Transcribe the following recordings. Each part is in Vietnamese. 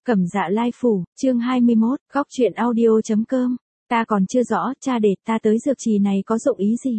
Cẩm Dạ Lai Phủ, chương 21, góc truyện audio.com. Ta còn chưa rõ, cha để ta tới dược trì này có dụng ý gì.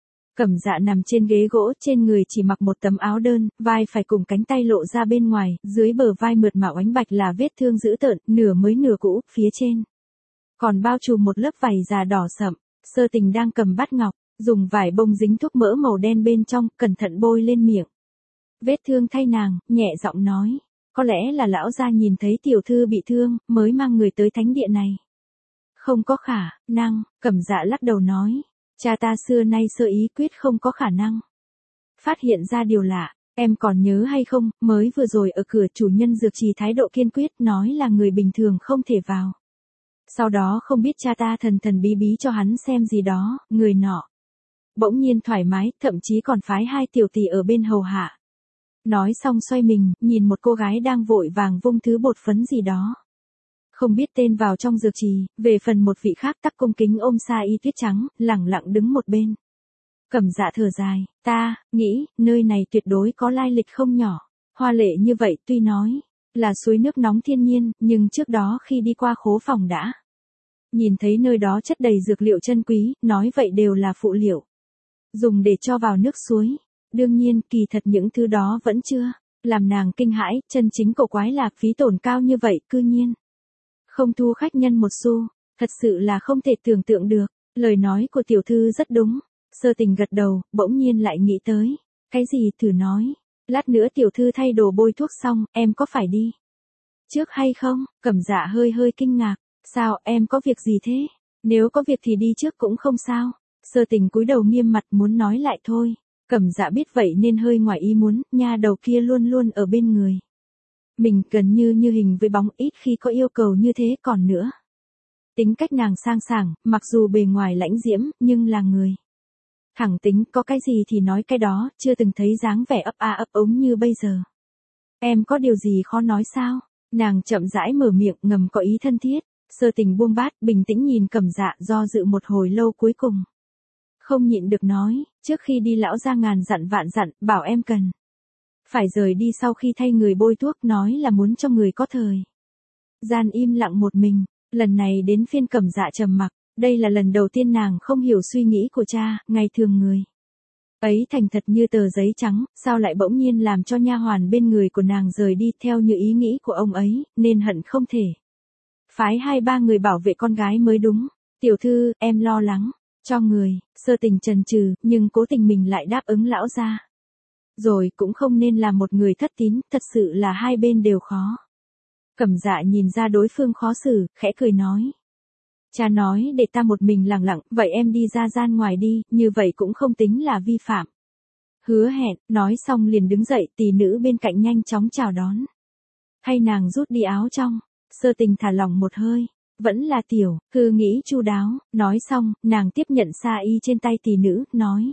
Cẩm Dạ nằm trên ghế gỗ, trên người chỉ mặc một tấm áo đơn, vai phải cùng cánh tay lộ ra bên ngoài, dưới bờ vai mượt mà oánh bạch là vết thương dữ tợn, nửa mới nửa cũ, phía trên còn bao trùm một lớp vảy già đỏ sậm. Sơ Tình đang cầm bát ngọc, dùng vải bông dính thuốc mỡ màu đen bên trong, cẩn thận bôi lên miệng vết thương thay nàng, nhẹ giọng nói. Có lẽ là lão gia nhìn thấy tiểu thư bị thương, mới mang người tới thánh địa này. Không có khả năng, Cẩm Dạ lắc đầu nói. Cha ta xưa nay sơ ý quyết không có khả năng. Phát hiện ra điều lạ, em còn nhớ hay không, mới vừa rồi ở cửa chủ nhân dược trì thái độ kiên quyết nói là người bình thường không thể vào. Sau đó không biết cha ta thần thần bí bí cho hắn xem gì đó, người nọ bỗng nhiên thoải mái, thậm chí còn phái 2 tiểu tỷ ở bên hầu hạ. Nói xong xoay mình, nhìn một cô gái đang vội vàng vung thứ bột phấn gì đó. Không biết tên vào trong dược trì, về phần một vị khác tắc cung kính ôm sa y tuyết trắng, lẳng lặng đứng một bên. Cẩm Dạ thở dài, ta nghĩ, nơi này tuyệt đối có lai lịch không nhỏ. Hoa lệ như vậy tuy nói là suối nước nóng thiên nhiên, nhưng trước đó khi đi qua khố phòng đã nhìn thấy nơi đó chất đầy dược liệu chân quý, nói vậy đều là phụ liệu dùng để cho vào nước suối. Đương nhiên, kỳ thật những thứ đó vẫn chưa làm nàng kinh hãi, chân chính cổ quái là phí tổn cao như vậy, cư nhiên không thu khách nhân một xu, thật sự là không thể tưởng tượng được. Lời nói của tiểu thư rất đúng. Sơ Tình gật đầu, bỗng nhiên lại nghĩ tới. Cái gì, thử nói. Lát nữa tiểu thư thay đồ bôi thuốc xong, em có phải đi trước hay không? Cẩm Dạ hơi hơi kinh ngạc. Sao, em có việc gì thế? Nếu có việc thì đi trước cũng không sao. Sơ Tình cúi đầu nghiêm mặt muốn nói lại thôi. Cẩm Dạ biết vậy nên hơi ngoài ý muốn, nha đầu kia luôn luôn ở bên người mình, gần như hình với bóng, ít khi có yêu cầu như thế. Còn nữa, tính cách nàng sang sảng, mặc dù bề ngoài lãnh diễm, nhưng là người thẳng tính, có cái gì thì nói cái đó, chưa từng thấy dáng vẻ ấp a ấp ống như bây giờ. Em có điều gì khó nói sao? Nàng chậm rãi mở miệng, ngầm có ý thân thiết. Sơ Tình buông bát, bình tĩnh nhìn Cẩm Dạ, do dự một hồi lâu cuối cùng không nhịn được nói, trước khi đi lão gia ngàn dặn vạn dặn, bảo em cần phải rời đi sau khi thay người bôi thuốc, nói là muốn cho người có thời gian im lặng một mình. Lần này đến phiên Cẩm Dạ trầm mặc, đây là lần đầu tiên nàng không hiểu suy nghĩ của cha, ngày thường người ấy thành thật như tờ giấy trắng, sao lại bỗng nhiên làm cho nha hoàn bên người của nàng rời đi theo như ý nghĩ của ông ấy, nên hận không thể phái 2-3 người bảo vệ con gái mới đúng. Tiểu thư, em lo lắng cho người. Sơ Tình chần chừ, nhưng cố tình mình lại đáp ứng lão gia. Rồi cũng không nên là một người thất tín, thật sự là hai bên đều khó. Cẩm Dạ nhìn ra đối phương khó xử, khẽ cười nói. Cha nói để ta một mình lặng lặng, vậy em đi ra gian ngoài đi, như vậy cũng không tính là vi phạm. Hứa hẹn, nói xong liền đứng dậy, tỷ nữ bên cạnh nhanh chóng chào đón. Hay nàng rút đi áo trong. Sơ Tình thả lỏng một hơi. Vẫn là tiểu, cứ nghĩ chu đáo. Nói xong, nàng tiếp nhận sa y trên tay tỷ nữ, nói.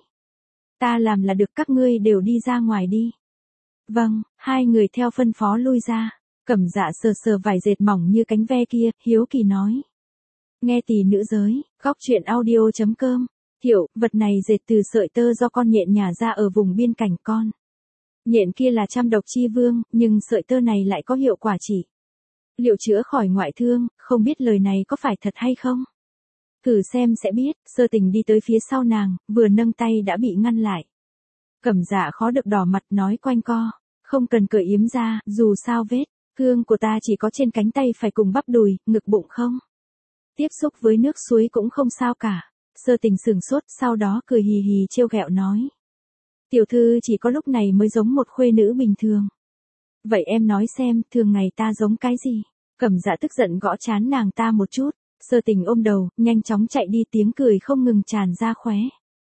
Ta làm là được, các ngươi đều đi ra ngoài đi. Vâng, 2 người theo phân phó lui ra. Cẩm Dạ sờ sờ vải dệt mỏng như cánh ve kia, hiếu kỳ nói. Nghe tỷ nữ giới, góc truyện audio.com. Hiểu, vật này dệt từ sợi tơ do con nhện nhà ra ở vùng biên cảnh. Con nhện kia là trăm độc chi vương, nhưng sợi tơ này lại có hiệu quả trị liệu chữa khỏi ngoại thương, không biết lời này có phải thật hay không? Thử xem sẽ biết. Sơ Tình đi tới phía sau nàng, vừa nâng tay đã bị ngăn lại. Cẩm Dạ khó được đỏ mặt, nói quanh co. Không cần cởi yếm ra, dù sao vết thương của ta chỉ có trên cánh tay phải cùng bắp đùi, ngực bụng không tiếp xúc với nước suối cũng không sao cả. Sơ Tình sửng sốt, sau đó cười hì hì trêu ghẹo nói. Tiểu thư chỉ có lúc này mới giống một khuê nữ bình thường. Vậy em nói xem, thường ngày ta giống cái gì? Cẩm Dạ tức giận gõ trán nàng ta một chút. Sơ Tình ôm đầu, nhanh chóng chạy đi, tiếng cười không ngừng tràn ra khóe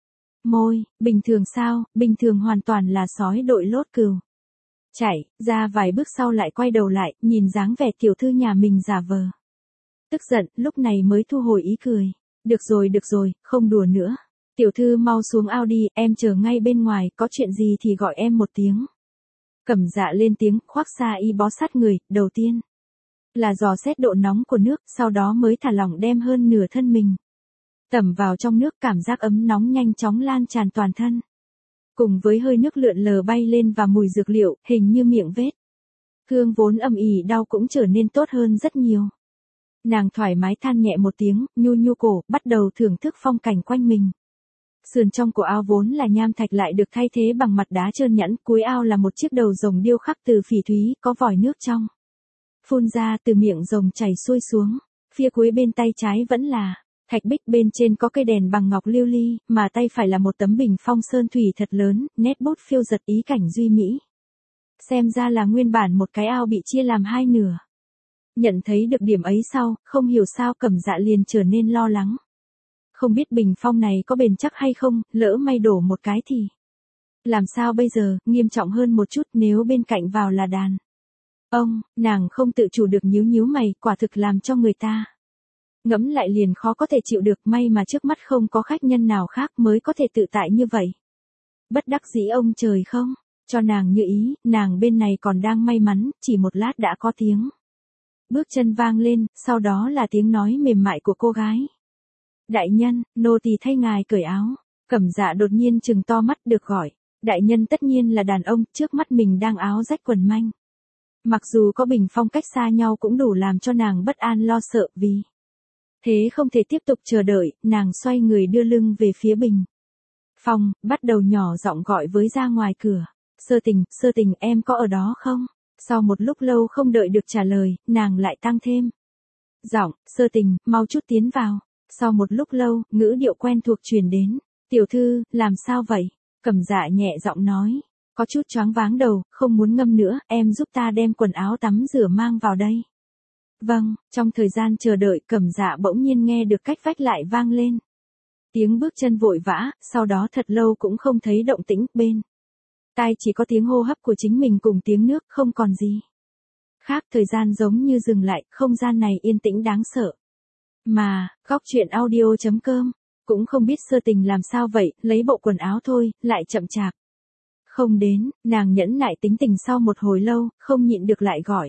môi. Bình thường sao? Bình thường hoàn toàn là sói đội lốt cừu. Chạy ra vài bước sau lại quay đầu lại, nhìn dáng vẻ tiểu thư nhà mình giả vờ tức giận, lúc này mới thu hồi ý cười. Được rồi, không đùa nữa. Tiểu thư mau xuống ao đi, em chờ ngay bên ngoài, có chuyện gì thì gọi em một tiếng. Cẩm Dạ lên tiếng, khoác sa y bó sát người, đầu tiên là dò xét độ nóng của nước, sau đó mới thả lỏng đem hơn nửa thân mình tẩm vào trong nước, cảm giác ấm nóng nhanh chóng lan tràn toàn thân. Cùng với hơi nước lượn lờ bay lên và mùi dược liệu, hình như miệng vết Cương vốn âm ỉ đau cũng trở nên tốt hơn rất nhiều. Nàng thoải mái than nhẹ một tiếng, nhu nhu cổ, bắt đầu thưởng thức phong cảnh quanh mình. Sườn trong của ao vốn là nham thạch lại được thay thế bằng mặt đá trơn nhẵn, cuối ao là một chiếc đầu rồng điêu khắc từ phỉ thúy, có vòi nước trong. Phun ra từ miệng rồng chảy xuôi xuống, phía cuối bên tay trái vẫn là thạch bích, bên trên có cây đèn bằng ngọc lưu ly, mà tay phải là một tấm bình phong sơn thủy thật lớn, nét bút phiêu dật ý cảnh duy mỹ. Xem ra là nguyên bản một cái ao bị chia làm hai nửa. Nhận thấy được điểm ấy sau, không hiểu sao Cẩm Dạ liền trở nên lo lắng. Không biết bình phong này có bền chắc hay không, lỡ may đổ một cái thì làm sao bây giờ, nghiêm trọng hơn một chút nếu bên cạnh vào là đàn ông, nàng không tự chủ được nhíu nhíu mày, quả thực làm cho người ta ngẫm lại liền khó có thể chịu được, may mà trước mắt không có khách nhân nào khác mới có thể tự tại như vậy. Bất đắc dĩ ông trời không cho nàng như ý, nàng bên này còn đang may mắn, chỉ một lát đã có tiếng bước chân vang lên, sau đó là tiếng nói mềm mại của cô gái. Đại nhân, nô tỳ thay ngài cởi áo. Cẩm Dạ đột nhiên trừng to mắt, được gọi đại nhân tất nhiên là đàn ông, trước mắt mình đang áo rách quần manh. Mặc dù có bình phong cách xa nhau cũng đủ làm cho nàng bất an lo sợ, vì thế không thể tiếp tục chờ đợi, nàng xoay người đưa lưng về phía bình phong, bắt đầu nhỏ giọng gọi với ra ngoài cửa. Sơ tình em có ở đó không? Sau một lúc lâu không đợi được trả lời, nàng lại tăng thêm giọng, Sơ tình, mau chút tiến vào. Sau một lúc lâu, ngữ điệu quen thuộc truyền đến. Tiểu thư, làm sao vậy? Cẩm Dạ nhẹ giọng nói. Có chút choáng váng đầu, không muốn ngâm nữa, em giúp ta đem quần áo tắm rửa mang vào đây. Vâng, trong thời gian chờ đợi Cẩm Dạ bỗng nhiên nghe được cách vách lại vang lên tiếng bước chân vội vã, sau đó thật lâu cũng không thấy động tĩnh, bên tai chỉ có tiếng hô hấp của chính mình cùng tiếng nước, không còn gì khác. Thời gian giống như dừng lại, không gian này yên tĩnh đáng sợ. Mà, góc truyện audio.com, cũng không biết Sơ tình làm sao vậy, lấy bộ quần áo thôi, lại chậm chạp không đến, nàng nhẫn nại tính tình sau một hồi lâu, không nhịn được lại gọi.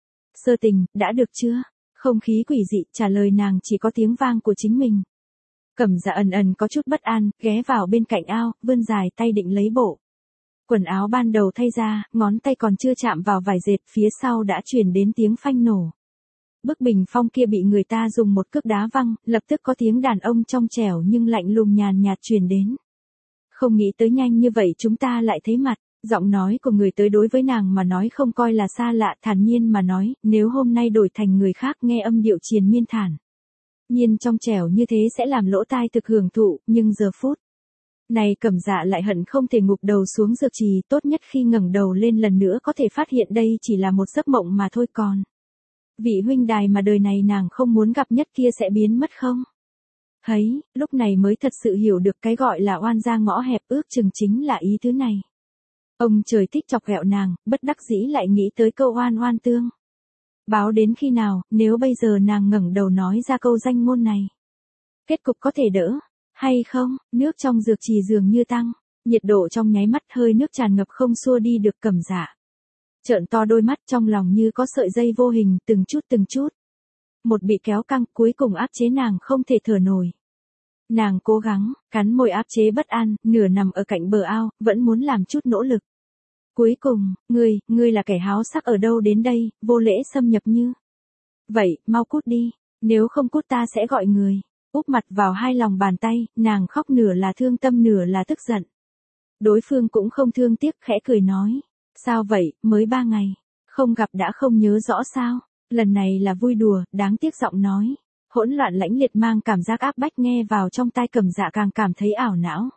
Sơ tình, đã được chưa? Không khí quỷ dị, trả lời nàng chỉ có tiếng vang của chính mình. Cẩm Dạ ẩn có chút bất an, ghé vào bên cạnh ao, vươn dài tay định lấy bộ quần áo ban đầu thay ra, ngón tay còn chưa chạm vào vải dệt, phía sau đã truyền đến tiếng phanh nổ. Bức bình phong kia bị người ta dùng một cước đá văng, lập tức có tiếng đàn ông trong trẻo nhưng lạnh lùng nhàn nhạt truyền đến. Không nghĩ tới nhanh như vậy chúng ta lại thấy mặt. Giọng nói của người tới đối với nàng mà nói không coi là xa lạ, thản nhiên mà nói, nếu hôm nay đổi thành người khác nghe âm điệu triền miên thản nhiên trong trẻo như thế sẽ làm lỗ tai thực hưởng thụ, nhưng giờ phút này Cẩm Dạ lại hận không thể ngụp đầu xuống dược trì, tốt nhất khi ngẩng đầu lên lần nữa có thể phát hiện đây chỉ là một giấc mộng mà thôi. Còn vị huynh đài mà đời này nàng không muốn gặp nhất kia sẽ biến mất không? Thấy, lúc này mới thật sự hiểu được cái gọi là oan gia ngõ hẹp, ước chừng chính là ý thứ này. Ông trời thích chọc ghẹo nàng, bất đắc dĩ lại nghĩ tới câu oan oan tương báo đến khi nào, nếu bây giờ nàng ngẩng đầu nói ra câu danh ngôn này, kết cục có thể đỡ hay không? Nước trong dược trì dường như tăng nhiệt độ trong nháy mắt, hơi nước tràn ngập không xua đi được. Cẩm Dạ trợn to đôi mắt, trong lòng như có sợi dây vô hình từng chút một bị kéo căng, cuối cùng áp chế nàng không thể thở nổi. Nàng cố gắng cắn môi áp chế bất an, nửa nằm ở cạnh bờ ao, vẫn muốn làm chút nỗ lực. Cuối cùng, ngươi là kẻ háo sắc ở đâu đến đây, vô lễ xâm nhập như vậy, mau cút đi, nếu không cút ta sẽ gọi người. Úp mặt vào hai lòng bàn tay, nàng khóc nửa là thương tâm nửa là tức giận. Đối phương cũng không thương tiếc, khẽ cười nói. Sao vậy, mới 3 ngày, không gặp đã không nhớ rõ sao? Lần này là vui đùa, đáng tiếc giọng nói hỗn loạn lãnh liệt mang cảm giác áp bách nghe vào trong tai Cẩm Dạ càng cảm thấy ảo não.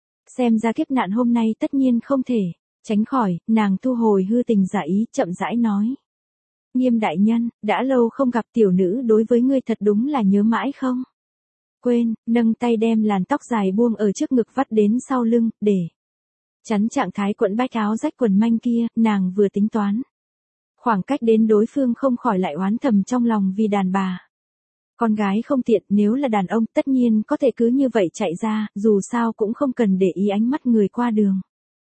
Xem ra kiếp nạn hôm nay tất nhiên không thể tránh khỏi, nàng thu hồi hư tình giả ý, chậm rãi nói. Nghiêm đại nhân, đã lâu không gặp, tiểu nữ đối với ngươi thật đúng là nhớ mãi không quên, nâng tay đem làn tóc dài buông ở trước ngực vắt đến sau lưng, để chắn trạng thái quẫn bách áo rách quần manh kia, nàng vừa tính toán khoảng cách đến đối phương không khỏi lại oán thầm trong lòng vì đàn bà con gái không tiện, nếu là đàn ông tất nhiên có thể cứ như vậy chạy ra, dù sao cũng không cần để ý ánh mắt người qua đường.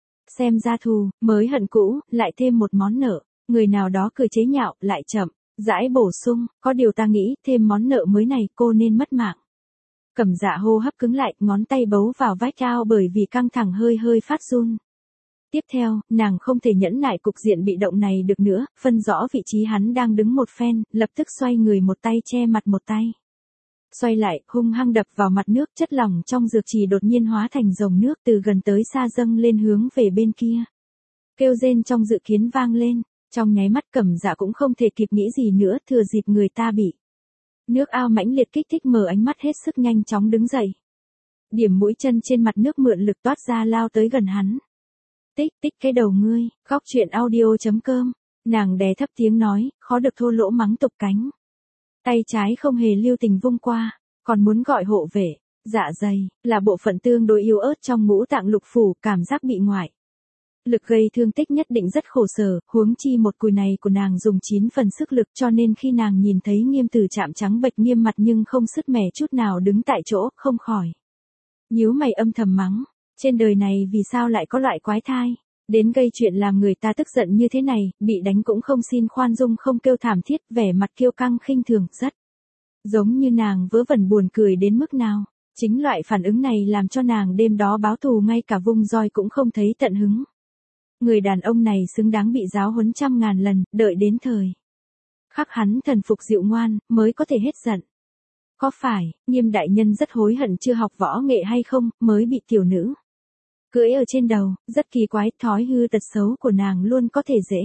Xem ra thù, mới hận cũ, lại thêm một món nợ, người nào đó cười chế nhạo, lại chậm rãi bổ sung, có điều ta nghĩ, thêm món nợ mới này cô nên mất mạng. Cẩm Dạ hô hấp cứng lại, ngón tay bấu vào vách ao bởi vì căng thẳng hơi phát run. Tiếp theo, nàng không thể nhẫn nại cục diện bị động này được nữa, phân rõ vị trí hắn đang đứng một phen, lập tức xoay người một tay che mặt một tay. Xoay lại, hung hăng đập vào mặt nước, chất lỏng trong dược trì đột nhiên hóa thành dòng nước từ gần tới xa dâng lên hướng về bên kia. Kêu rên trong dự kiến vang lên, trong nháy mắt Cẩm Dạ cũng không thể kịp nghĩ gì nữa, thừa dịp người ta bị nước ao mãnh liệt kích thích mở ánh mắt hết sức nhanh chóng đứng dậy. Điểm mũi chân trên mặt nước mượn lực toát ra lao tới gần hắn. Tích tích cái đầu ngươi, khóc chuyện audio.com, nàng đè thấp tiếng nói, khó được thô lỗ mắng tục cánh. Tay trái không hề lưu tình vung qua, còn muốn gọi hộ vệ. Dạ dày, là bộ phận tương đối yếu ớt trong ngũ tạng lục phủ, cảm giác bị ngoại lực gây thương tích nhất định rất khổ sở, huống chi một cùi này của nàng dùng 9 phần sức lực, cho nên khi nàng nhìn thấy Nghiêm Tử Trạm trắng bệch nghiêm mặt nhưng không sứt mẻ chút nào đứng tại chỗ, không khỏi nhíu mày âm thầm mắng, trên đời này vì sao lại có loại quái thai, đến gây chuyện làm người ta tức giận như thế này, bị đánh cũng không xin khoan dung không kêu thảm thiết, vẻ mặt kiêu căng khinh thường, rất giống như nàng vớ vẩn buồn cười đến mức nào. Chính loại phản ứng này làm cho nàng đêm đó báo thù ngay cả vung roi cũng không thấy tận hứng. Người đàn ông này xứng đáng bị giáo huấn 100.000 lần, đợi đến thời khắc hắn thần phục dịu ngoan, mới có thể hết giận. Có phải, Nghiêm đại nhân rất hối hận chưa học võ nghệ hay không, mới bị tiểu nữ cưỡi ở trên đầu, rất kỳ quái, thói hư tật xấu của nàng luôn có thể dễ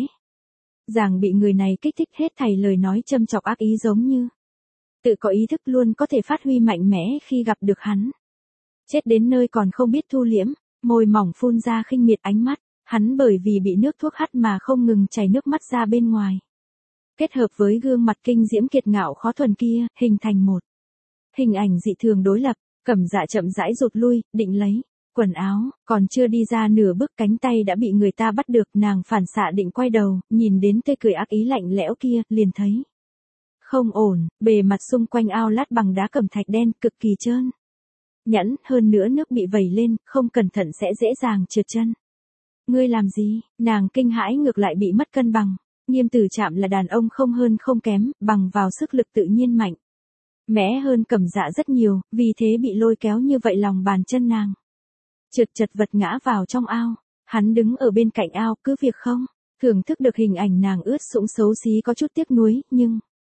dàng bị người này kích thích, hết thảy lời nói châm chọc ác ý giống như tự có ý thức luôn có thể phát huy mạnh mẽ khi gặp được hắn. Chết đến nơi còn không biết thu liễm, môi mỏng phun ra khinh miệt, ánh mắt hắn bởi vì bị nước thuốc hắt mà không ngừng chảy nước mắt ra bên ngoài. Kết hợp với gương mặt kinh diễm kiệt ngạo khó thuần kia, hình thành một hình ảnh dị thường đối lập. Cẩm Dạ chậm rãi rụt lui, định lấy quần áo, còn chưa đi ra nửa bước cánh tay đã bị người ta bắt được, nàng phản xạ định quay đầu, nhìn đến tươi cười ác ý lạnh lẽo kia, liền thấy không ổn, bề mặt xung quanh ao lát bằng đá cẩm thạch đen, cực kỳ trơn nhẵn, hơn nữa nước bị vẩy lên, không cẩn thận sẽ dễ dàng trượt chân. Ngươi làm gì? Nàng kinh hãi ngược lại bị mất cân bằng. Nghiêm Tử Trạm là đàn ông không hơn không kém, bằng vào sức lực tự nhiên mạnh mẽ hơn Cẩm Dạ rất nhiều, vì thế bị lôi kéo như vậy lòng bàn chân nàng trượt chật vật ngã vào trong ao. Hắn đứng ở bên cạnh ao, cứ việc không thưởng thức được hình ảnh nàng ướt sũng xấu xí có chút tiếc nuối, nhưng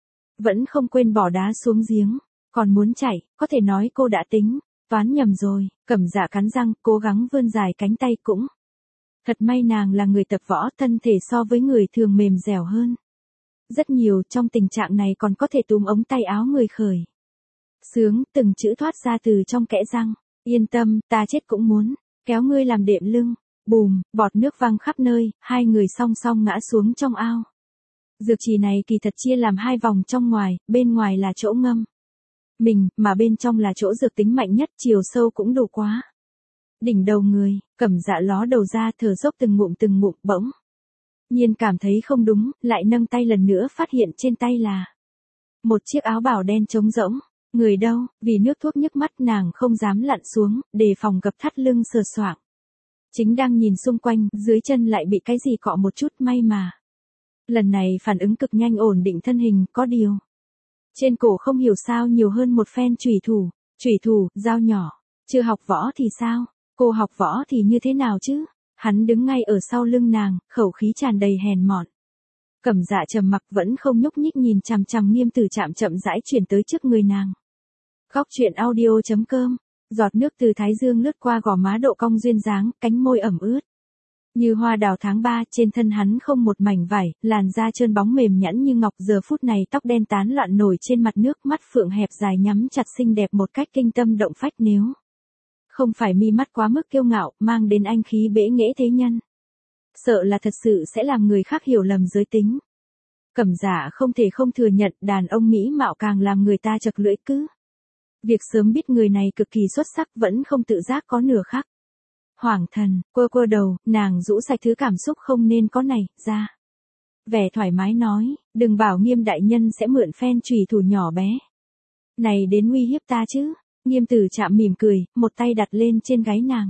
vẫn không quên bỏ đá xuống giếng, còn muốn chạy, có thể nói cô đã tính toán nhầm rồi. Cẩm Dạ cắn răng, cố gắng vươn dài cánh tay, cũng thật may nàng là người tập võ, thân thể so với người thường mềm dẻo hơn rất nhiều, trong tình trạng này còn có thể túm ống tay áo người khởi sướng, từng chữ thoát ra từ trong kẽ răng. Yên tâm, ta chết cũng muốn kéo ngươi làm đệm lưng. Bùm, bọt nước văng khắp nơi, hai người song song ngã xuống trong ao. Dược trì này kỳ thật chia làm hai vòng, trong ngoài, bên ngoài là chỗ ngâm mình, mà bên trong là chỗ dược tính mạnh nhất, chiều sâu cũng đủ quá đỉnh đầu người. Cẩm Dạ ló đầu ra, thở dốc từng ngụm, bỗng nhiên cảm thấy không đúng, lại nâng tay lần nữa, phát hiện trên tay là một chiếc áo bào đen trống rỗng. Người đâu? Vì nước thuốc nhức mắt, nàng không dám lặn xuống, đề phòng gập thắt lưng sờ soạng. Chính đang nhìn xung quanh, dưới chân lại bị cái gì cọ một chút, may mà lần này phản ứng cực nhanh, ổn định thân hình, có điều trên cổ không hiểu sao nhiều hơn một phen chủy thủ, dao nhỏ. Chưa học võ thì sao? Cô học võ thì như thế nào chứ? Hắn đứng ngay ở sau lưng nàng, khẩu khí tràn đầy hèn mọn. Cẩm Dạ trầm mặc vẫn không nhúc nhích, nhìn chằm chằm Nghiêm Tử Trạm chậm rãi chuyển tới trước người nàng. Khóc chuyện audio.com, giọt nước từ thái dương lướt qua gò má độ cong duyên dáng, cánh môi ẩm ướt như hoa đào tháng 3, trên thân hắn không một mảnh vải, làn da trơn bóng mềm nhẵn như ngọc, giờ phút này tóc đen tán loạn nổi trên mặt nước, mắt phượng hẹp dài nhắm chặt xinh đẹp một cách kinh tâm động phách, nếu không phải mi mắt quá mức kiêu ngạo, mang đến anh khí bẽ nghễ thế nhân, sợ là thật sự sẽ làm người khác hiểu lầm giới tính. Cẩm Dạ không thể không thừa nhận, đàn ông mỹ mạo càng làm người ta chật lưỡi, cứ việc sớm biết người này cực kỳ xuất sắc vẫn không tự giác có nửa khắc hoảng thần. Quơ đầu, nàng rũ sạch thứ cảm xúc không nên có này ra, vẻ thoải mái nói, đừng bảo Nghiêm đại nhân sẽ mượn phen chủy thủ nhỏ bé này đến uy hiếp ta chứ. Nghiêm Tử Trạm mỉm cười, một tay đặt lên trên gáy nàng.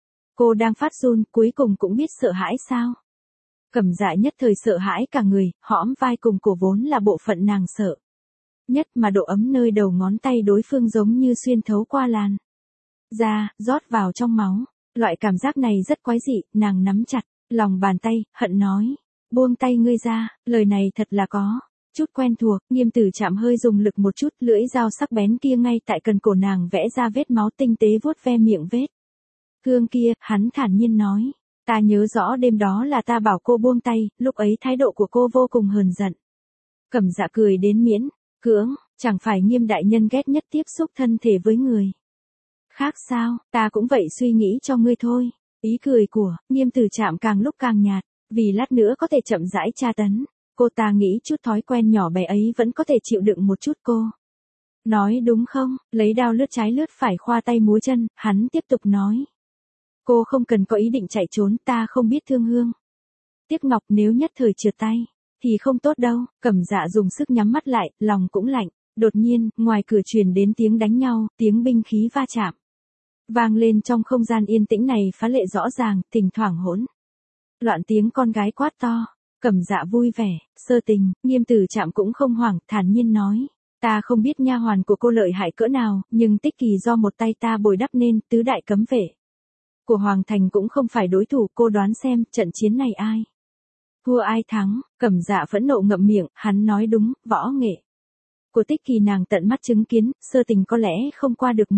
Cô đang phát run, cuối cùng cũng biết sợ hãi sao? Cẩm Dạ nhất thời sợ hãi cả người, hõm vai cùng cổ vốn là bộ phận nàng sợ nhất, mà độ ấm nơi đầu ngón tay đối phương giống như xuyên thấu qua làn da, rót vào trong máu. Loại cảm giác này rất quái dị, nàng nắm chặt lòng bàn tay, hận nói. Buông tay ngươi ra, lời này thật là có chút quen thuộc. Nghiêm Tử Trạm hơi dùng lực một chút, lưỡi dao sắc bén kia ngay tại cần cổ nàng vẽ ra vết máu tinh tế vuốt ve miệng vết thương kia, hắn thản nhiên nói. Ta nhớ rõ đêm đó là ta bảo cô buông tay, lúc ấy thái độ của cô vô cùng hờn giận. Cẩm Dạ cười đến miễn cưỡng, chẳng phải Nghiêm đại nhân ghét nhất tiếp xúc thân thể với người khác sao, ta cũng vậy suy nghĩ cho ngươi thôi. Ý cười của Nghiêm Tử Trạm càng lúc càng nhạt, vì lát nữa có thể chậm rãi tra tấn. Cô ta nghĩ chút thói quen nhỏ bé ấy vẫn có thể chịu đựng một chút cô. Nói đúng không, lấy đao lướt trái lướt phải khoa tay múa chân, hắn tiếp tục nói. Cô không cần có ý định chạy trốn, ta không biết thương hương tiếc ngọc, nếu nhất thời trượt tay thì không tốt đâu. Cẩm Dạ dùng sức nhắm mắt lại, lòng cũng lạnh. Đột nhiên, ngoài cửa truyền đến tiếng đánh nhau, tiếng binh khí va chạm vang lên trong không gian yên tĩnh này phá lệ rõ ràng, thỉnh thoảng hỗn loạn tiếng con gái quát to. Cẩm Dạ vui vẻ, Sơ Tình. Nghiêm Tử Trạm cũng không hoảng, thản nhiên nói. Ta không biết nha hoàn của cô lợi hại cỡ nào, nhưng Tích Kỳ do một tay ta bồi đắp nên, tứ đại cấm vệ của Hoàng Thành cũng không phải đối thủ. Cô đoán xem, trận chiến này ai thua ai thắng. Cẩm Dạ phẫn nộ ngậm miệng, hắn nói đúng, võ nghệ của Tích Kỳ nàng tận mắt chứng kiến, Sơ Tình có lẽ không qua được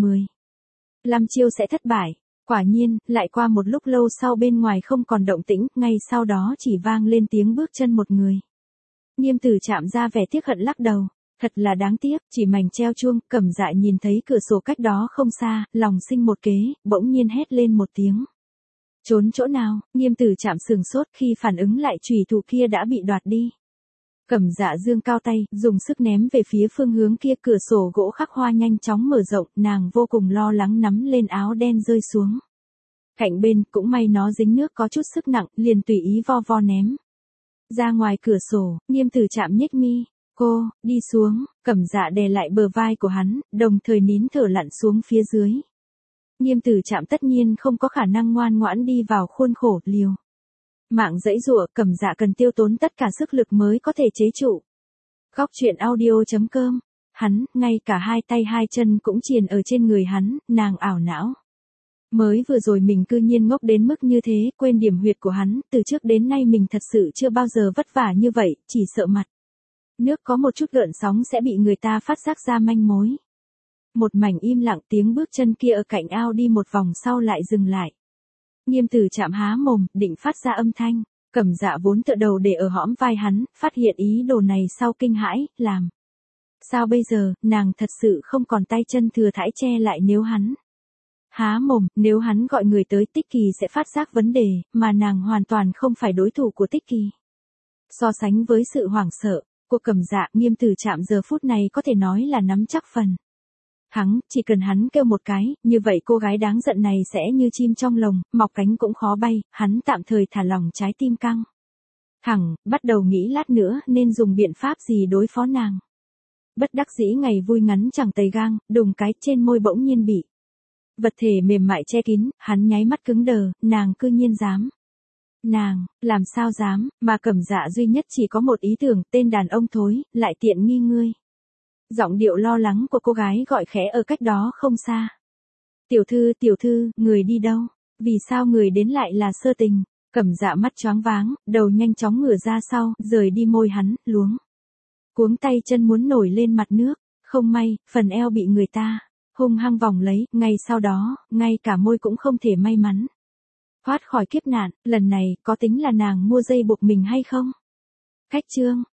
15 chiêu sẽ thất bại. Quả nhiên, lại qua một lúc lâu sau bên ngoài không còn động tĩnh, ngay sau đó chỉ vang lên tiếng bước chân một người. Nghiêm Tử Trạm ra vẻ tiếc hận lắc đầu. Thật là đáng tiếc, chỉ mảnh treo chuông. Cẩm Dạ nhìn thấy cửa sổ cách đó không xa, lòng sinh một kế, bỗng nhiên hét lên một tiếng. Trốn chỗ nào? Nghiêm Tử Trạm sửng sốt, khi phản ứng lại chùy thủ kia đã bị đoạt đi. Cẩm Dạ dương cao tay, dùng sức ném về phía phương hướng kia. Cửa sổ gỗ khắc hoa nhanh chóng mở rộng, nàng vô cùng lo lắng nắm lên áo đen rơi xuống cạnh bên, cũng may nó dính nước có chút sức nặng, liền tùy ý vo vo ném ra ngoài cửa sổ. Nghiêm Tử Trạm nhếch mi. Cô, đi xuống. Cẩm Dạ đè lại bờ vai của hắn, đồng thời nín thở lặn xuống phía dưới. Nghiêm Tử Trạm tất nhiên không có khả năng ngoan ngoãn đi vào khuôn khổ liều mạng dãy giụa. Cẩm Dạ cần tiêu tốn tất cả sức lực mới có thể chế trụ. Góc truyện audio.com. Hắn, ngay cả hai tay hai chân cũng triền ở trên người hắn, nàng ảo não. Mới vừa rồi mình cư nhiên ngốc đến mức như thế, quên điểm huyệt của hắn. Từ trước đến nay mình thật sự chưa bao giờ vất vả như vậy, chỉ sợ mặt nước có một chút gợn sóng sẽ bị người ta phát giác ra manh mối. Một mảnh im lặng, tiếng bước chân kia ở cạnh ao đi một vòng sau lại dừng lại. Nghiêm Tử Trạm há mồm, định phát ra âm thanh. Cẩm Dạ vốn tựa đầu để ở hõm vai hắn, phát hiện ý đồ này sau kinh hãi, làm sao bây giờ, nàng thật sự không còn tay chân thừa thãi che lại nếu hắn há mồm, nếu hắn gọi người tới Tích Kỳ sẽ phát giác vấn đề, mà nàng hoàn toàn không phải đối thủ của Tích Kỳ. So sánh với sự hoảng sợ của Cẩm Dạ, Nghiêm Tử Trạm giờ phút này có thể nói là nắm chắc phần thắng. Chỉ cần hắn kêu một cái, như vậy cô gái đáng giận này sẽ như chim trong lồng, mọc cánh cũng khó bay. Hắn tạm thời thả lỏng trái tim căng thẳng, bắt đầu nghĩ lát nữa nên dùng biện pháp gì đối phó nàng. Bất đắc dĩ ngày vui ngắn chẳng tầy gang, đùng cái trên môi bỗng nhiên bị vật thể mềm mại che kín, hắn nháy mắt cứng đờ, nàng cư nhiên dám. Nàng, làm sao dám, mà Cẩm Dạ duy nhất chỉ có một ý tưởng, tên đàn ông thối, lại tiện nghi ngươi. Giọng điệu lo lắng của cô gái gọi khẽ ở cách đó không xa. Tiểu thư, người đi đâu? Vì sao người đến lại là Sơ Tình? Cẩm Dạ mắt choáng váng, đầu nhanh chóng ngửa ra sau, rời đi môi hắn, luống cuống tay chân muốn nổi lên mặt nước. Không may, phần eo bị người ta hung hăng vòng lấy, ngay sau đó, ngay cả môi cũng không thể may mắn thoát khỏi kiếp nạn. Lần này, có tính là nàng mua dây buộc mình hay không? Cách chương